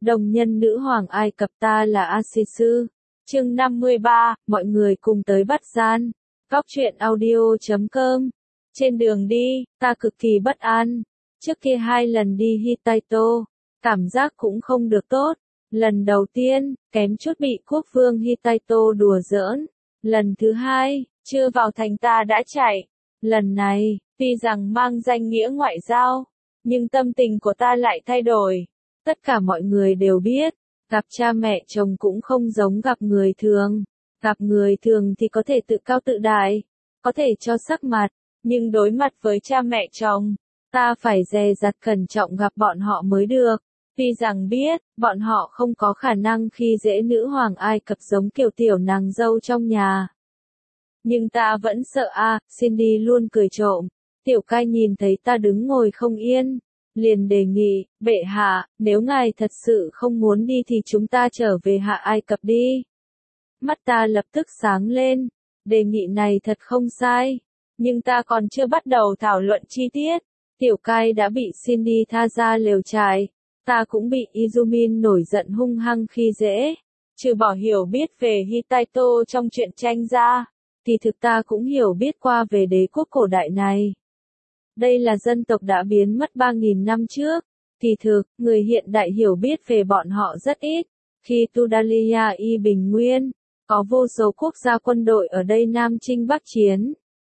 Đồng nhân nữ hoàng Ai Cập ta là Asisu. Chương 53, mọi người cùng tới bắt gian. Góc truyện audio.com. Trên đường đi, ta cực kỳ bất an. Trước kia 2 lần đi Hittito, cảm giác cũng không được tốt. Lần đầu tiên, kém chút bị quốc vương Hittito đùa giỡn. Lần thứ 2, chưa vào thành ta đã chạy. Lần này, tuy rằng mang danh nghĩa ngoại giao, nhưng tâm tình của ta lại thay đổi. Tất cả mọi người đều biết, gặp cha mẹ chồng cũng không giống gặp người thường. Gặp người thường thì có thể tự cao tự đại, có thể cho sắc mặt, nhưng đối mặt với cha mẹ chồng, ta phải dè dặt cẩn trọng gặp bọn họ mới được. Tuy rằng biết, bọn họ không có khả năng khi dễ nữ hoàng Ai Cập giống kiểu tiểu nàng dâu trong nhà. Nhưng ta vẫn sợ Cindy luôn cười trộm. Tiểu cai nhìn thấy ta đứng ngồi không yên, liền đề nghị, bệ hạ, nếu ngài thật sự không muốn đi thì chúng ta trở về hạ Ai Cập đi. Mắt ta lập tức sáng lên, đề nghị này thật không sai, nhưng ta còn chưa bắt đầu thảo luận chi tiết. Tiểu cai đã bị Cindy tha ra lều trại, ta cũng bị Izumin nổi giận hung hăng khi dễ. Trừ bỏ hiểu biết về Hittito trong truyện tranh ra, thì thực ta cũng hiểu biết qua về đế quốc cổ đại này. Đây là dân tộc đã biến mất 3.000 năm trước. Kỳ thực, người hiện đại hiểu biết về bọn họ rất ít. Khi Tudalia y bình nguyên, có vô số quốc gia quân đội ở đây Nam chinh Bắc chiến.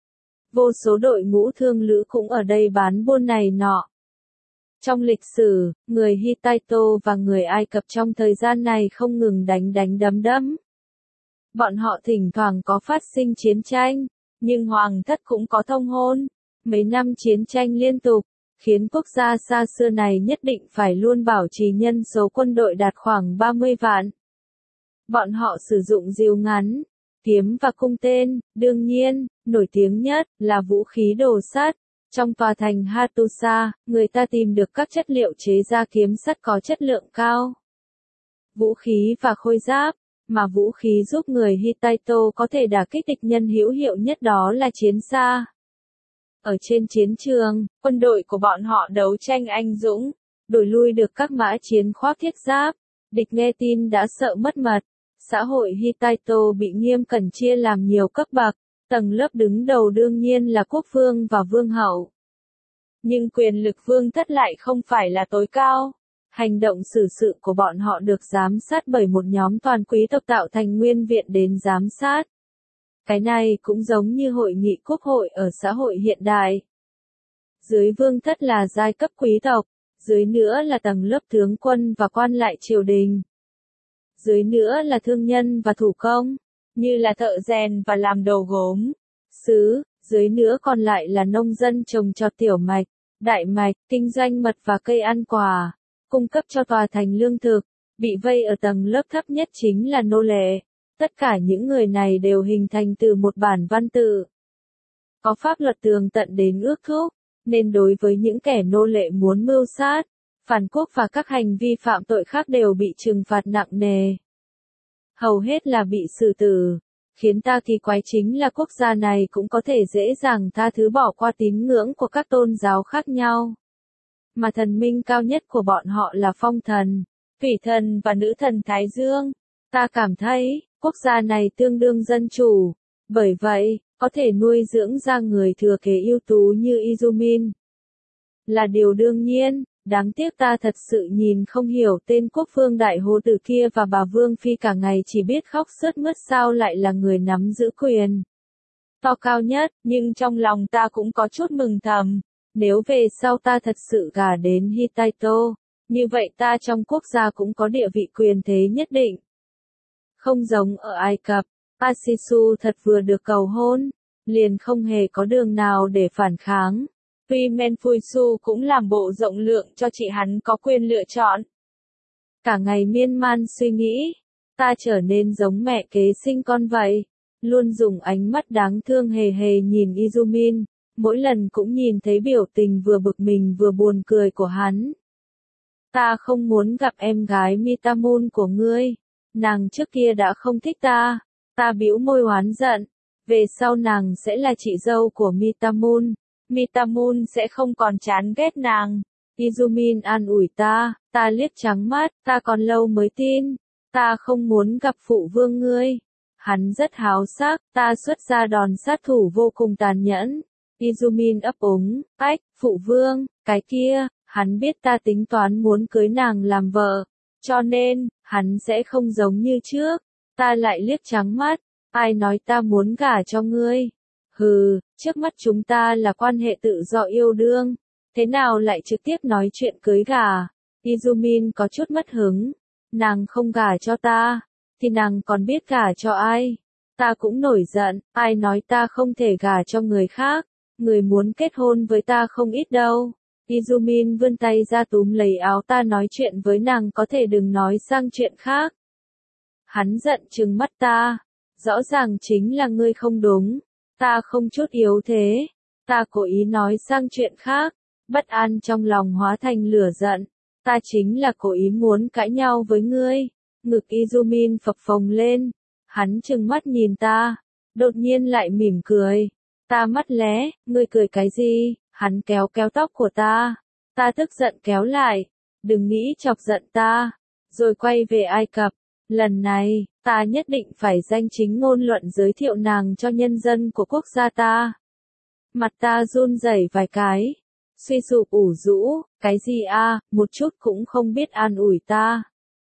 Vô số đội ngũ thương lữ cũng ở đây bán buôn này nọ. Trong lịch sử, người Hittito và người Ai Cập trong thời gian này không ngừng đánh đấm. Bọn họ thỉnh thoảng có phát sinh chiến tranh, nhưng hoàng thất cũng có thông hôn. Mấy năm chiến tranh liên tục, khiến quốc gia xa xưa này nhất định phải luôn bảo trì nhân số quân đội đạt khoảng 30 vạn. Bọn họ sử dụng rìu ngắn, kiếm và cung tên, đương nhiên, nổi tiếng nhất là vũ khí đồ sắt. Trong tòa thành Hattusa, người ta tìm được các chất liệu chế ra kiếm sắt có chất lượng cao. Vũ khí và khôi giáp, mà vũ khí giúp người Hittito có thể đả kích địch nhân hữu hiệu nhất đó là chiến xa. Ở trên chiến trường, quân đội của bọn họ đấu tranh anh dũng, đuổi lui được các mã chiến khoác thiết giáp. Địch nghe tin đã sợ mất mật. Xã hội Hittito bị nghiêm cẩn chia làm nhiều cấp bậc, tầng lớp đứng đầu đương nhiên là quốc vương và vương hậu. Nhưng quyền lực vương thất lại không phải là tối cao. Hành động xử sự của bọn họ được giám sát bởi một nhóm toàn quý tộc tạo thành nguyên viện đến giám sát. Cái này cũng giống như hội nghị quốc hội ở xã hội hiện đại. Dưới vương thất là giai cấp quý tộc, dưới nữa là tầng lớp tướng quân và quan lại triều đình. Dưới nữa là thương nhân và thủ công, như là thợ rèn và làm đồ gốm, sứ, dưới nữa còn lại là nông dân trồng trọt tiểu mạch, đại mạch, kinh doanh mật và cây ăn quả, cung cấp cho tòa thành lương thực. Bị vây ở tầng lớp thấp nhất chính là nô lệ. Tất cả những người này đều hình thành từ một bản văn tự. Có pháp luật tường tận đến ước thúc, nên đối với những kẻ nô lệ muốn mưu sát, phản quốc và các hành vi phạm tội khác đều bị trừng phạt nặng nề. Hầu hết là bị xử tử. Khiến ta kỳ quái chính là quốc gia này cũng có thể dễ dàng tha thứ bỏ qua tín ngưỡng của các tôn giáo khác nhau. Mà thần minh cao nhất của bọn họ là phong thần, thủy thần và nữ thần Thái Dương. Ta cảm thấy, quốc gia này tương đương dân chủ, bởi vậy, có thể nuôi dưỡng ra người thừa kế ưu tú như Izumin. Là điều đương nhiên, đáng tiếc ta thật sự nhìn không hiểu tên quốc vương đại hồ tử kia và bà Vương Phi cả ngày chỉ biết khóc sướt mướt sao lại là người nắm giữ quyền to cao nhất, nhưng trong lòng ta cũng có chút mừng thầm. Nếu về sau ta thật sự gả đến Hittito, như vậy ta trong quốc gia cũng có địa vị quyền thế nhất định. Không giống ở Ai Cập, Asisu thật vừa được cầu hôn, liền không hề có đường nào để phản kháng. Tuy Menfuisu cũng làm bộ rộng lượng cho chị hắn có quyền lựa chọn. Cả ngày miên man suy nghĩ, ta trở nên giống mẹ kế sinh con vậy. Luôn dùng ánh mắt đáng thương hề hề nhìn Izumin, mỗi lần cũng nhìn thấy biểu tình vừa bực mình vừa buồn cười của hắn. Ta không muốn gặp em gái Mitamun của ngươi. Nàng trước kia đã không thích ta. Ta bĩu môi oán giận. Về sau nàng sẽ là chị dâu của Mitamun. Mitamun sẽ không còn chán ghét nàng. Izumin an ủi ta liếc trắng mắt, ta còn lâu mới tin, ta không muốn gặp phụ vương ngươi. Hắn rất háo sắc, ta xuất ra đòn sát thủ vô cùng tàn nhẫn. Izumin ấp úng, phụ vương, cái kia, hắn biết ta tính toán muốn cưới nàng làm vợ, cho nên, hắn sẽ không giống như trước. Ta lại liếc trắng mắt, ai nói ta muốn gả cho ngươi? Hừ, trước mắt chúng ta là quan hệ tự do yêu đương, thế nào lại trực tiếp nói chuyện cưới gả? Izumin có chút mất hứng, nàng không gả cho ta, thì nàng còn biết gả cho ai? Ta cũng nổi giận, ai nói ta không thể gả cho người khác, người muốn kết hôn với ta không ít đâu. Izumin vươn tay ra túm lấy áo ta nói chuyện với nàng có thể đừng nói sang chuyện khác. Hắn giận trừng mắt ta, rõ ràng chính là ngươi không đúng, ta không chút yếu thế, ta cố ý nói sang chuyện khác, bất an trong lòng hóa thành lửa giận, ta chính là cố ý muốn cãi nhau với ngươi. Ngực Izumin phập phồng lên, hắn trừng mắt nhìn ta, đột nhiên lại mỉm cười, ta mắt lé, ngươi cười cái gì? Hắn kéo kéo tóc của ta tức giận kéo lại, đừng nghĩ chọc giận ta, rồi quay về Ai Cập, lần này, ta nhất định phải danh chính ngôn luận giới thiệu nàng cho nhân dân của quốc gia ta. Mặt ta run rẩy vài cái, suy sụp ủ rũ, cái gì a, một chút cũng không biết an ủi ta.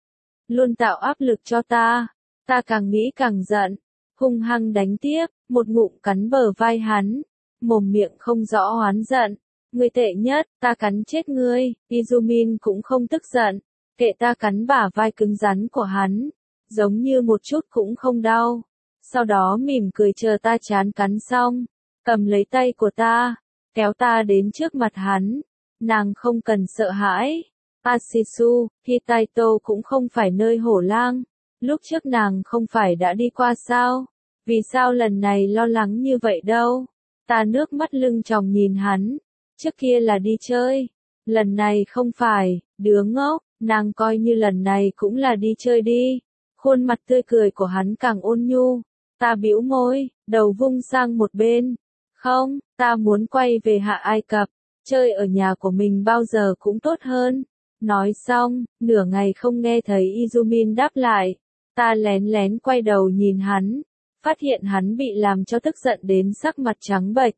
Luôn tạo áp lực cho ta càng nghĩ càng giận, hung hăng đánh tiếp, một ngụm cắn bờ vai hắn, mồm miệng không rõ oán giận. Ngươi tệ nhất, ta cắn chết ngươi. Izumin cũng không tức giận, kệ ta cắn bả vai cứng rắn của hắn, giống như một chút cũng không đau. Sau đó mỉm cười chờ ta chán cắn xong, cầm lấy tay của ta, kéo ta đến trước mặt hắn. Nàng không cần sợ hãi. Asisu, Hitaito cũng không phải nơi hổ lang. Lúc trước nàng không phải đã đi qua sao? Vì sao lần này lo lắng như vậy đâu? Ta nước mắt lưng tròng nhìn hắn. Trước kia là đi chơi, lần này không phải, đứa ngốc, nàng coi như lần này cũng là đi chơi đi. Khuôn mặt tươi cười của hắn càng ôn nhu, ta bĩu môi, đầu vung sang một bên. Không, ta muốn quay về Hạ Ai Cập, chơi ở nhà của mình bao giờ cũng tốt hơn. Nói xong, nửa ngày không nghe thấy Izumin đáp lại, ta lén lén quay đầu nhìn hắn, phát hiện hắn bị làm cho tức giận đến sắc mặt trắng bệch.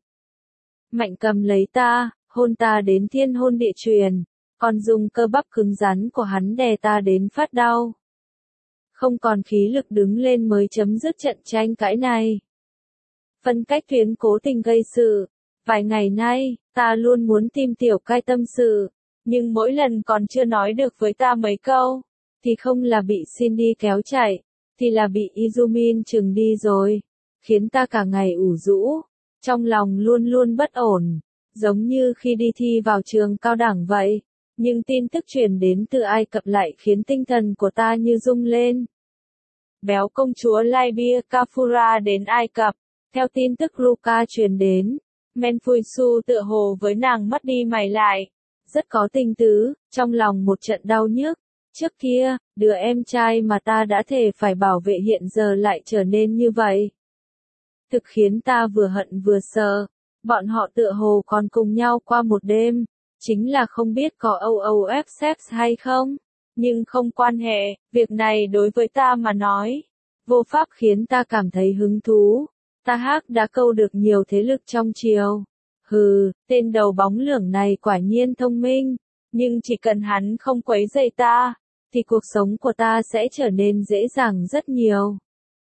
Mạnh cầm lấy ta, hôn ta đến thiên hôn địa truyền, còn dùng cơ bắp cứng rắn của hắn đè ta đến phát đau. Không còn khí lực đứng lên mới chấm dứt trận tranh cãi này. Phân cách tuyến cố tình gây sự. Vài ngày nay, ta luôn muốn tìm Tiểu Cai tâm sự, nhưng mỗi lần còn chưa nói được với ta mấy câu, thì không là bị Cindy kéo chạy, thì là bị Izumin trừng đi rồi, khiến ta cả ngày ủ rũ. Trong lòng luôn luôn bất ổn, giống như khi đi thi vào trường cao đẳng vậy, nhưng tin tức truyền đến từ Ai Cập lại khiến tinh thần của ta như rung lên. Béo công chúa Libya Kafura đến Ai Cập, theo tin tức Luca truyền đến, Menfuisu tựa hồ với nàng mất đi mày lại, rất có tình tứ, trong lòng một trận đau nhức. Trước kia, đứa em trai mà ta đã thề phải bảo vệ hiện giờ lại trở nên như vậy. Thực khiến ta vừa hận vừa sợ, bọn họ tựa hồ còn cùng nhau qua một đêm, chính là không biết có OOF sex hay không, nhưng không quan hệ, việc này đối với ta mà nói, vô pháp khiến ta cảm thấy hứng thú. Ta đã câu được nhiều thế lực trong triều. Hừ, tên đầu bóng lưỡng này quả nhiên thông minh, nhưng chỉ cần hắn không quấy rầy ta, thì cuộc sống của ta sẽ trở nên dễ dàng rất nhiều.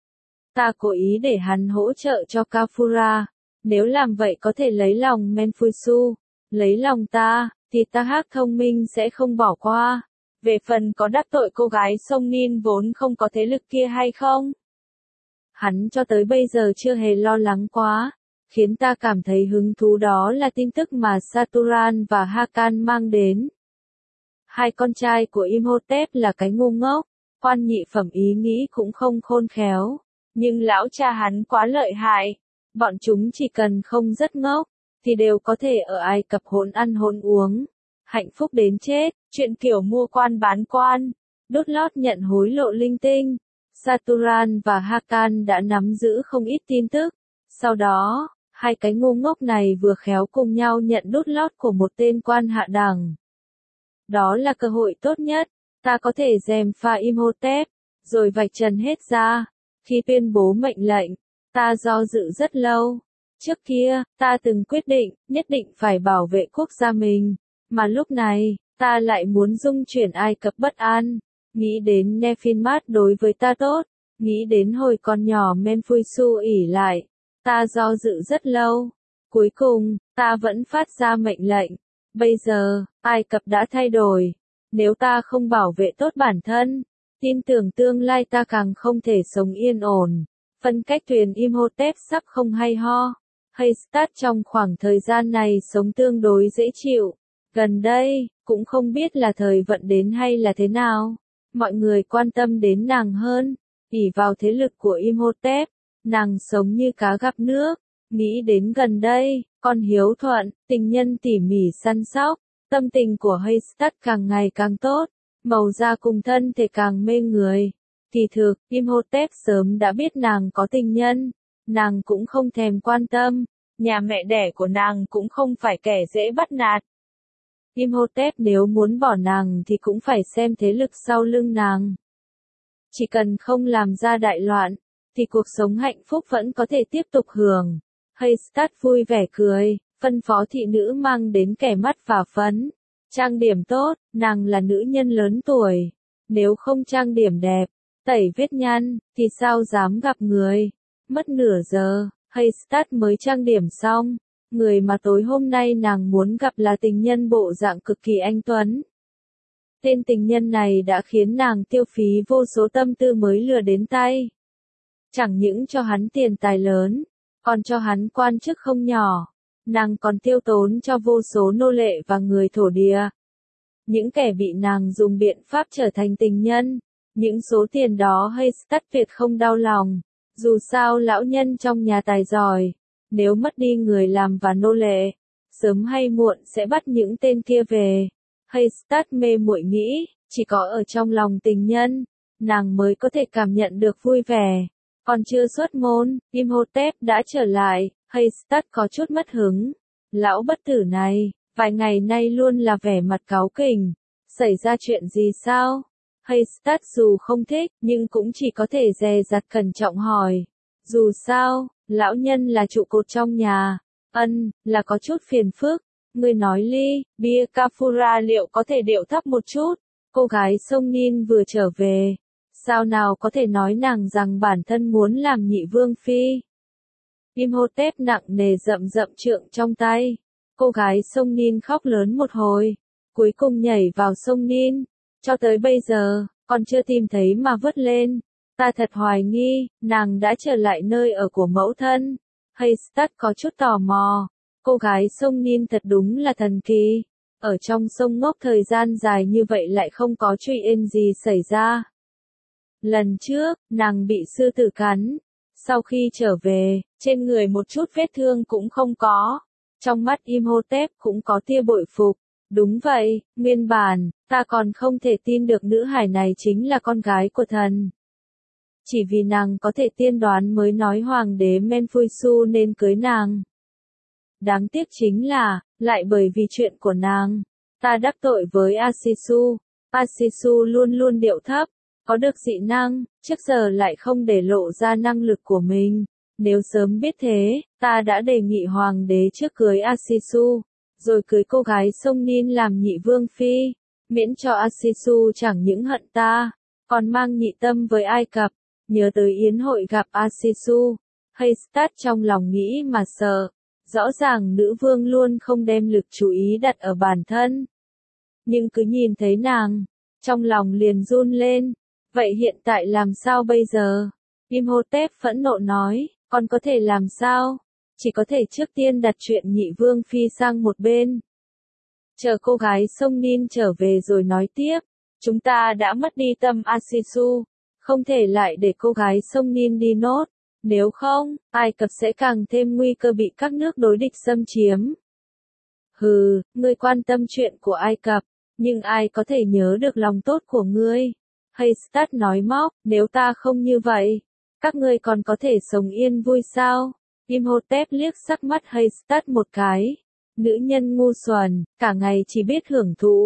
Ta cố ý để hắn hỗ trợ cho Kafura, nếu làm vậy có thể lấy lòng Menfuisu, lấy lòng ta, thì ta thông minh sẽ không bỏ qua. Về phần có đắc tội cô gái sông Nin vốn không có thế lực kia hay không? Hắn cho tới bây giờ chưa hề lo lắng quá, khiến ta cảm thấy hứng thú đó là tin tức mà Saturan và Hakan mang đến. Hai con trai của Imhotep là cái ngu ngốc, quan nhị phẩm ý nghĩ cũng không khôn khéo, nhưng lão cha hắn quá lợi hại, bọn chúng chỉ cần không rất ngốc, thì đều có thể ở Ai Cập hỗn ăn hỗn uống, hạnh phúc đến chết, chuyện kiểu mua quan bán quan, đốt lót nhận hối lộ linh tinh. Saturan và Hakan đã nắm giữ không ít tin tức, sau đó, hai cái ngu ngốc này vừa khéo cùng nhau nhận đốt lót của một tên quan hạ đẳng. Đó là cơ hội tốt nhất. Ta có thể gièm pha Imhotep, rồi vạch trần hết ra. Khi tuyên bố mệnh lệnh, ta do dự rất lâu. Trước kia, ta từng quyết định, nhất định phải bảo vệ quốc gia mình. Mà lúc này, ta lại muốn dung chuyển Ai Cập bất an. Nghĩ đến Nephilmat đối với ta tốt. Nghĩ đến hồi còn nhỏ Menfuisu ỉ lại. Ta do dự rất lâu. Cuối cùng, ta vẫn phát ra mệnh lệnh. Bây giờ, Ai Cập đã thay đổi. Nếu ta không bảo vệ tốt bản thân, tin tưởng tương lai ta càng không thể sống yên ổn. Phân cách thuyền Imhotep sắp không hay ho. Haystatt trong khoảng thời gian này sống tương đối dễ chịu. Gần đây, cũng không biết là thời vận đến hay là thế nào. Mọi người quan tâm đến nàng hơn. Ỷ vào thế lực của Imhotep, nàng sống như cá gặp nước. Nghĩ đến gần đây, con hiếu thuận, tình nhân tỉ mỉ săn sóc, tâm tình của Haystatt càng ngày càng tốt, màu da cùng thân thể càng mê người. Kỳ thực, Imhotep sớm đã biết nàng có tình nhân, nàng cũng không thèm quan tâm, nhà mẹ đẻ của nàng cũng không phải kẻ dễ bắt nạt. Imhotep nếu muốn bỏ nàng thì cũng phải xem thế lực sau lưng nàng. Chỉ cần không làm ra đại loạn, thì cuộc sống hạnh phúc vẫn có thể tiếp tục hưởng. Haystatt vui vẻ cười, phân phó thị nữ mang đến kẻ mắt và phấn. Trang điểm tốt, nàng là nữ nhân lớn tuổi. Nếu không trang điểm đẹp, tẩy vết nhăn, thì sao dám gặp người. Mất nửa giờ, Haystatt mới trang điểm xong. Người mà tối hôm nay nàng muốn gặp là tình nhân bộ dạng cực kỳ anh tuấn. Tên tình nhân này đã khiến nàng tiêu phí vô số tâm tư mới lừa đến tay. Chẳng những cho hắn tiền tài lớn, còn cho hắn quan chức không nhỏ. Nàng còn tiêu tốn cho vô số nô lệ và người thổ địa. Những kẻ bị nàng dùng biện pháp trở thành tình nhân. Những số tiền đó Haystatt tuyệt không đau lòng. Dù sao lão nhân trong nhà tài giỏi. Nếu mất đi người làm và nô lệ, sớm hay muộn sẽ bắt những tên kia về. Haystatt mê muội nghĩ, chỉ có ở trong lòng tình nhân, nàng mới có thể cảm nhận được vui vẻ. Còn chưa xuất môn, Imhotep đã trở lại, Haystatt có chút mất hứng. Lão bất tử này, vài ngày nay luôn là vẻ mặt cáu kỉnh. Xảy ra chuyện gì sao? Haystatt dù không thích, nhưng cũng chỉ có thể dè dặt cẩn trọng hỏi. Dù sao, lão nhân là trụ cột trong nhà. Là có chút phiền phức. Ngươi nói ly, bia Kafura liệu có thể điệu thấp một chút? Cô gái sông Nin vừa trở về. Sao nào có thể nói nàng rằng bản thân muốn làm nhị vương phi? Imhotep nặng nề rậm rậm trượng trong tay. Cô gái sông Nin khóc lớn một hồi. Cuối cùng nhảy vào sông Nin. Cho tới bây giờ, còn chưa tìm thấy mà vớt lên. Ta thật hoài nghi, nàng đã trở lại nơi ở của mẫu thân. Haystatt có chút tò mò. Cô gái sông Nin thật đúng là thần kỳ. Ở trong sông ngốc thời gian dài như vậy lại không có chuyện gì xảy ra. Lần trước, nàng bị sư tử cắn. Sau khi trở về, trên người một chút vết thương cũng không có. Trong mắt Imhotep cũng có tia bội phục. Đúng vậy, nguyên bản, ta còn không thể tin được nữ hải này chính là con gái của thần. Chỉ vì nàng có thể tiên đoán mới nói hoàng đế Menfuisu nên cưới nàng. Đáng tiếc chính là, lại bởi vì chuyện của nàng, ta đắc tội với Asisu. Asisu luôn luôn điệu thấp, có được dị năng, trước giờ lại không để lộ ra năng lực của mình. Nếu sớm biết thế, ta đã đề nghị hoàng đế trước cưới Asisu, rồi cưới cô gái sông Nin làm nhị vương phi, miễn cho Asisu chẳng những hận ta, còn mang nhị tâm với Ai Cập. Nhớ tới yến hội gặp Asisu, Haystatt trong lòng nghĩ mà sợ. Rõ ràng nữ vương luôn không đem lực chú ý đặt ở bản thân. Nhưng cứ nhìn thấy nàng, trong lòng liền run lên. Vậy hiện tại làm sao bây giờ? Imhotep phẫn nộ nói, còn có thể làm sao? Chỉ có thể trước tiên đặt chuyện nhị vương phi sang một bên. Chờ cô gái sông Nin trở về rồi nói tiếp. Chúng ta đã mất đi tâm Asisu, không thể lại để cô gái sông Nin đi nốt. Nếu không, Ai Cập sẽ càng thêm nguy cơ bị các nước đối địch xâm chiếm. Hừ, ngươi quan tâm chuyện của Ai Cập, nhưng ai có thể nhớ được lòng tốt của ngươi? Haystatt nói móc, nếu ta không như vậy, các ngươi còn có thể sống yên vui sao? Imhotep liếc sắc mắt Haystatt một cái. Nữ nhân ngu xuẩn, cả ngày chỉ biết hưởng thụ.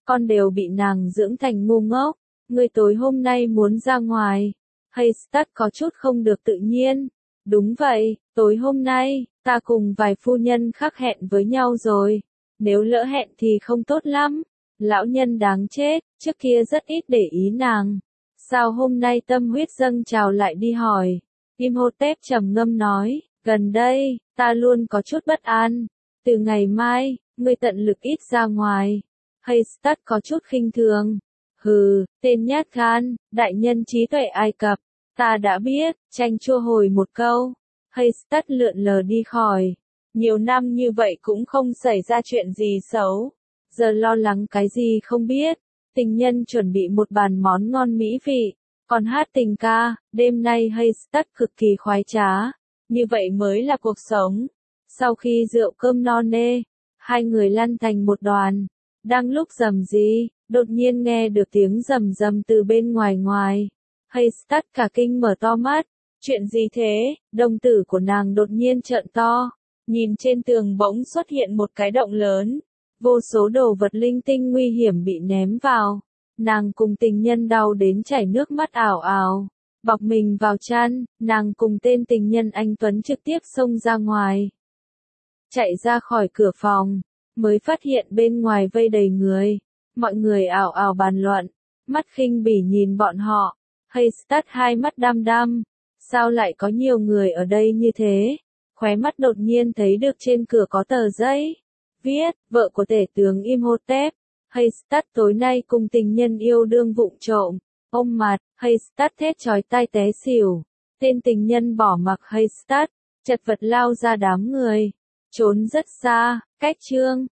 con đều bị nàng dưỡng thành ngu ngốc. Ngươi tối hôm nay muốn ra ngoài. Haystack có chút không được tự nhiên. Đúng vậy, tối hôm nay, ta cùng vài phu nhân khác hẹn với nhau rồi. Nếu lỡ hẹn thì không tốt lắm. Lão nhân đáng chết, trước kia rất ít để ý nàng. Sao hôm nay tâm huyết dâng trào lại đi hỏi? Imhotep trầm ngâm nói, gần đây, ta luôn có chút bất an. Từ ngày mai, ngươi tận lực ít ra ngoài. Haystack có chút khinh thường. Hừ, tên nhát gan, đại nhân trí tuệ Ai Cập. Ta đã biết, tranh chua hồi một câu. Haystack lượn lờ đi khỏi. Nhiều năm như vậy cũng không xảy ra chuyện gì xấu. Giờ lo lắng cái gì không biết. Tình nhân chuẩn bị một bàn món ngon mỹ vị. Còn hát tình ca, đêm nay Haystack cực kỳ khoái trá. Như vậy mới là cuộc sống. Sau khi rượu cơm no nê, hai người lăn thành một đoàn. Đang lúc rầm rì, đột nhiên nghe được tiếng rầm rầm từ bên ngoài ngoài. Haystack cả kinh mở to mắt. Chuyện gì thế? Đồng tử của nàng đột nhiên trợn to. Nhìn trên tường bỗng xuất hiện một cái động lớn. Vô số đồ vật linh tinh nguy hiểm bị ném vào. Nàng cùng tình nhân đau đến chảy nước mắt ảo ảo. Bọc mình vào chăn, nàng cùng tên tình nhân anh Tuấn trực tiếp xông ra ngoài. Chạy ra khỏi cửa phòng, mới phát hiện bên ngoài vây đầy người. Mọi người ảo ảo bàn luận, mắt khinh bỉ nhìn bọn họ. Haystack hai mắt đăm đăm. Sao lại có nhiều người ở đây như thế? Khóe mắt đột nhiên thấy được trên cửa có tờ giấy. Viết, vợ của tể tướng Imhotep. Haystack tối nay cùng tình nhân yêu đương vụng trộm. Ôm mặt, Haystack thét chói tai té xỉu. Tên tình nhân bỏ mặc Haystack, chật vật lao ra đám người. Trốn rất xa, cách chương.